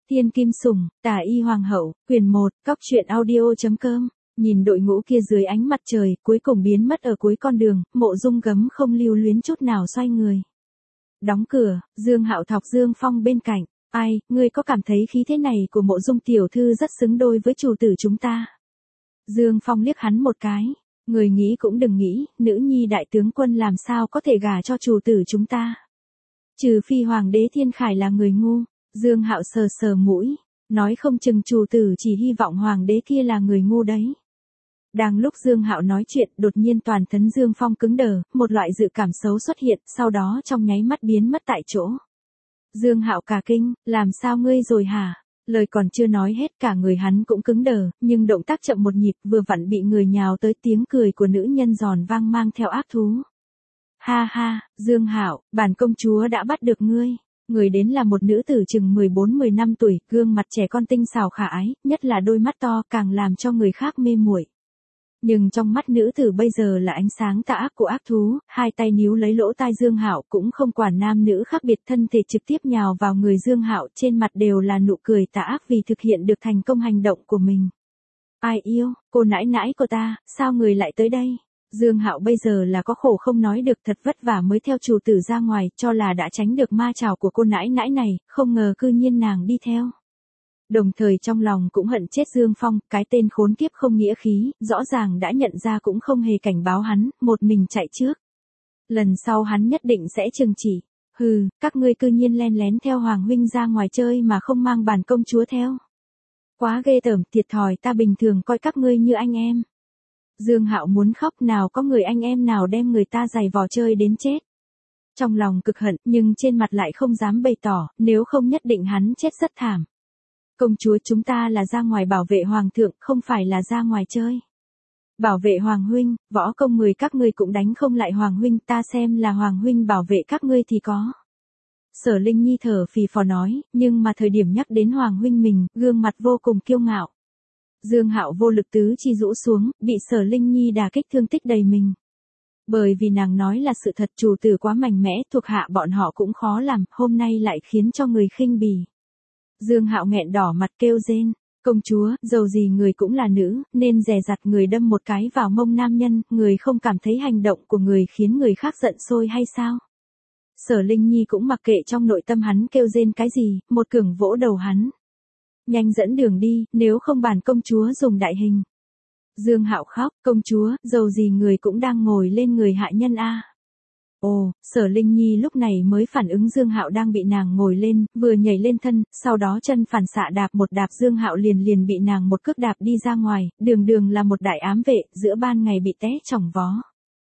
Tiên Kim Sủng, Tả Y Hoàng hậu, quyển 1, Cóc truyện audio.com. Nhìn đội ngũ kia dưới ánh mặt trời, cuối cùng biến mất ở cuối con đường, Mộ Dung gấm không lưu luyến chút nào xoay người. Đóng cửa, Dương Hạo thọc Dương Phong bên cạnh. Ai, ngươi có cảm thấy khí thế này của Mộ Dung tiểu thư rất xứng đôi với chủ tử chúng ta? Dương Phong liếc hắn một cái. Người nghĩ cũng đừng nghĩ, nữ nhi đại tướng quân làm sao có thể gả cho chủ tử chúng ta? Trừ phi Hoàng đế Thiên Khải là người ngu. Dương Hạo sờ sờ mũi, nói không chừng chủ tử chỉ hy vọng Hoàng đế kia là người ngu đấy. Đang lúc Dương Hạo nói chuyện, đột nhiên toàn thân Dương Phong cứng đờ, một loại dự cảm xấu xuất hiện, sau đó trong nháy mắt biến mất tại chỗ. Dương Hạo cả kinh, làm sao ngươi rồi hả? Lời còn chưa nói hết, cả người hắn cũng cứng đờ, nhưng động tác chậm một nhịp, vừa vặn bị người nhào tới, tiếng cười của nữ nhân giòn vang mang theo ác thú. Ha ha, Dương Hạo, bản công chúa đã bắt được ngươi. Người đến là một nữ tử chừng 14-15 tuổi, gương mặt trẻ con tinh xảo khả ái, nhất là đôi mắt to càng làm cho người khác mê muội. Nhưng trong mắt nữ tử bây giờ là ánh sáng tà ác của ác thú, hai tay níu lấy lỗ tai Dương Hạo, cũng không quản nam nữ khác biệt, thân thể trực tiếp nhào vào người Dương Hạo, trên mặt đều là nụ cười tà ác vì thực hiện được thành công hành động của mình. Ai yêu, cô nãi nãi của ta, sao người lại tới đây? Dương Hạo bây giờ là có khổ không nói được, thật vất vả mới theo chủ tử ra ngoài, cho là đã tránh được ma trảo của cô nãi nãi này, không ngờ cư nhiên nàng đi theo. Đồng thời trong lòng cũng hận chết Dương Phong, cái tên khốn kiếp không nghĩa khí, rõ ràng đã nhận ra cũng không hề cảnh báo hắn, một mình chạy trước. Lần sau hắn nhất định sẽ trừng trị. Hừ, các ngươi cư nhiên len lén theo Hoàng huynh ra ngoài chơi mà không mang bản công chúa theo. Quá ghê tởm, thiệt thòi, ta bình thường coi các ngươi như anh em. Dương Hạo muốn khóc, nào có người anh em nào đem người ta giày vò chơi đến chết. Trong lòng cực hận, nhưng trên mặt lại không dám bày tỏ, nếu không nhất định hắn chết rất thảm. Công chúa, chúng ta là ra ngoài bảo vệ hoàng thượng, không phải là ra ngoài chơi. Bảo vệ hoàng huynh, võ công 10 các ngươi cũng đánh không lại hoàng huynh, ta xem là hoàng huynh bảo vệ các ngươi thì có. Sở Linh Nhi thở phì phò nói, nhưng mà thời điểm nhắc đến hoàng huynh mình, gương mặt vô cùng kiêu ngạo. Dương Hạo vô lực tứ chi rũ xuống, bị Sở Linh Nhi đả kích thương tích đầy mình. Bởi vì nàng nói là sự thật, chủ tử quá mạnh mẽ, thuộc hạ bọn họ cũng khó làm, hôm nay lại khiến cho người khinh bỉ. Dương Hạo nghẹn đỏ mặt kêu rên, công chúa, dầu gì người cũng là nữ, nên dè dặt người đâm một cái vào mông nam nhân, người không cảm thấy hành động của người khiến người khác giận sôi hay sao? Sở Linh Nhi cũng mặc kệ trong nội tâm hắn kêu rên cái gì, một cường vỗ đầu hắn. Nhanh dẫn đường đi, nếu không bản công chúa dùng đại hình. Dương Hạo khóc, công chúa, dầu gì người cũng đang ngồi lên người hạ nhân a. Ồ, Sở Linh Nhi lúc này mới phản ứng Dương Hạo đang bị nàng ngồi lên, vừa nhảy lên thân, sau đó chân phản xạ đạp một đạp Dương Hạo liền bị nàng một cước đạp đi ra ngoài, đường là một đại ám vệ, giữa ban ngày bị té chỏng vó.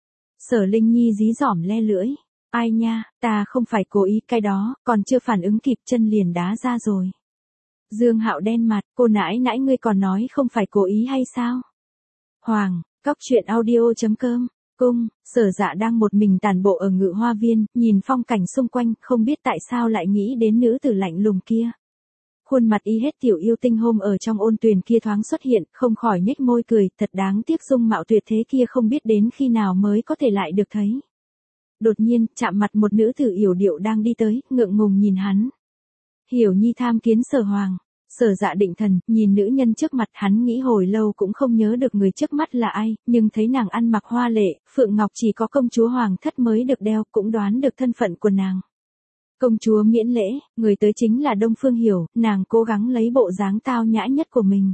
Sở Linh Nhi dí dỏm le lưỡi, ai nha, ta không phải cố ý, cái đó, còn chưa phản ứng kịp chân liền đá ra rồi. Dương Hạo đen mặt, cô nãi nãi ngươi còn nói không phải cố ý hay sao? Hoàng, Cóc truyện audio.com. Cung, Sở Dạ đang một mình tản bộ ở Ngự Hoa Viên, nhìn phong cảnh xung quanh, không biết tại sao lại nghĩ đến nữ tử lạnh lùng kia. Khuôn mặt y hết tiểu yêu tinh hôm ở trong ôn tuyền kia thoáng xuất hiện, không khỏi nhếch môi cười, thật đáng tiếc dung mạo tuyệt thế kia không biết đến khi nào mới có thể lại được thấy. Đột nhiên, chạm mặt một nữ tử yểu điệu đang đi tới, ngượng ngùng nhìn hắn. Hiểu Nhi tham kiến Sở Hoàng. Sở Dạ định thần, nhìn nữ nhân trước mặt, hắn nghĩ hồi lâu cũng không nhớ được người trước mắt là ai, nhưng thấy nàng ăn mặc hoa lệ, phượng ngọc chỉ có công chúa hoàng thất mới được đeo, cũng đoán được thân phận của nàng. Công chúa miễn lễ, người tới chính là Đông Phương Hiểu, nàng cố gắng lấy bộ dáng tao nhã nhất của mình.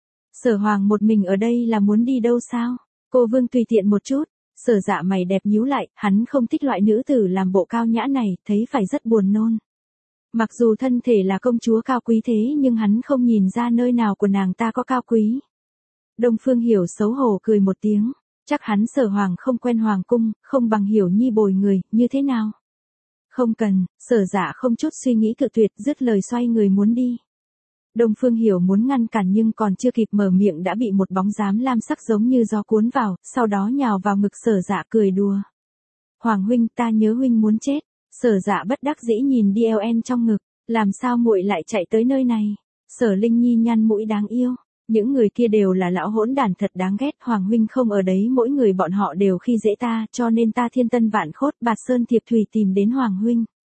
Sở Hoàng một mình ở đây là muốn đi đâu sao? Cô vương tùy tiện một chút. Sở Dạ mày đẹp nhíu lại, hắn không thích loại nữ tử làm bộ cao nhã này, thấy phải rất buồn nôn. Mặc dù thân thể là công chúa cao quý thế nhưng hắn không nhìn ra nơi nào của nàng ta có cao quý. Đông Phương Hiểu xấu hổ cười một tiếng, chắc hắn Sở Hoàng không quen hoàng cung, không bằng Hiểu Nhi bồi người, như thế nào? Không cần, Sở Dạ không chút suy nghĩ cự tuyệt, dứt lời xoay người muốn đi. Đông Phương Hiểu muốn ngăn cản nhưng còn chưa kịp mở miệng đã bị một bóng dám lam sắc giống như gió cuốn vào, sau đó nhào vào ngực Sở Dạ cười đùa. Hoàng huynh, ta nhớ huynh muốn chết. Sở Dạ bất đắc dĩ nhìn DLN trong ngực, làm sao muội lại chạy tới nơi này? Sở Linh Nhi nhăn mũi đáng yêu, những người kia đều là lão hỗn đản thật đáng ghét, hoàng huynh không ở đấy mỗi người bọn họ đều khi dễ ta, cho nên ta thiên tân vạn khốt, bạt sơn thiệp thủy tìm đến hoàng huynh.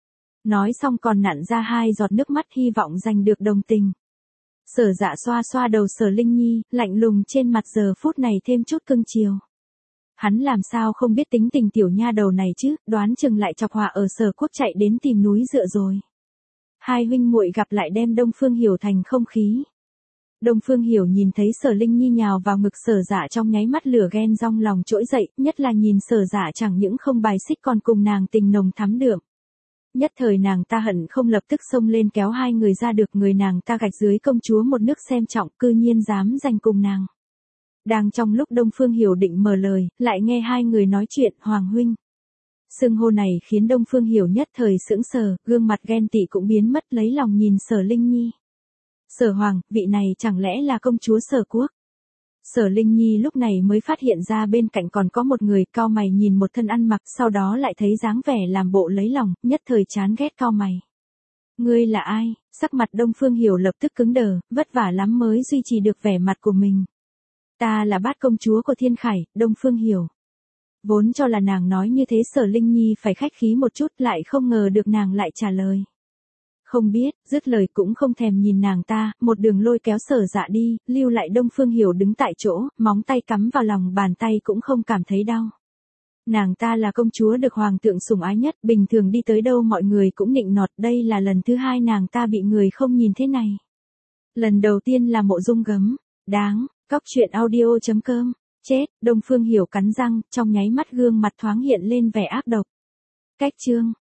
Nói xong còn nặn ra 2 giọt nước mắt hy vọng giành được đồng tình. Sở Dạ xoa xoa đầu Sở Linh Nhi, lạnh lùng trên mặt giờ phút này thêm chút cưng chiều. Hắn làm sao không biết tính tình tiểu nha đầu này chứ, đoán chừng lại chọc họa ở Sở Quốc chạy đến tìm núi dựa rồi. Hai huynh muội gặp lại đem Đông Phương Hiểu thành không khí. Đông Phương Hiểu nhìn thấy Sở Linh Nhi nhào vào ngực Sở Dạ trong nháy mắt lửa ghen rong lòng trỗi dậy, nhất là nhìn Sở Dạ chẳng những không bài xích còn cùng nàng tình nồng thắm đượm. Nhất thời nàng ta hận không lập tức xông lên kéo hai người ra được, người nàng ta gạch dưới công chúa một nước xem trọng, cư nhiên dám giành cùng nàng. Đang trong lúc Đông Phương Hiểu định mở lời, lại nghe hai người nói chuyện, Hoàng huynh. Xưng hô này khiến Đông Phương Hiểu nhất thời sững sờ, gương mặt ghen tị cũng biến mất, lấy lòng nhìn Sở Linh Nhi. Sở Hoàng, vị này chẳng lẽ là công chúa Sở Quốc? Sở Linh Nhi lúc này mới phát hiện ra bên cạnh còn có một người, cau mày nhìn một thân ăn mặc, sau đó lại thấy dáng vẻ làm bộ lấy lòng, nhất thời chán ghét cau mày. Ngươi là ai? Sắc mặt Đông Phương Hiểu lập tức cứng đờ, vất vả lắm mới duy trì được vẻ mặt của mình. Ta là Bát công chúa của Thiên Khải, Đông Phương Hiểu. Vốn cho là nàng nói như thế Sở Linh Nhi phải khách khí một chút, lại không ngờ được nàng lại trả lời. Không biết, dứt lời cũng không thèm nhìn nàng ta, một đường lôi kéo Sở Dạ đi, lưu lại Đông Phương Hiểu đứng tại chỗ, móng tay cắm vào lòng bàn tay cũng không cảm thấy đau. Nàng ta là công chúa được hoàng thượng sủng ái nhất, bình thường đi tới đâu mọi người cũng nịnh nọt, đây là lần thứ hai nàng ta bị người không nhìn thế này. Lần đầu tiên là Mộ Dung gấm, đáng, cóc truyện audio.com, chết, Đông Phương Hiểu cắn răng, trong nháy mắt gương mặt thoáng hiện lên vẻ ác độc. Cách chương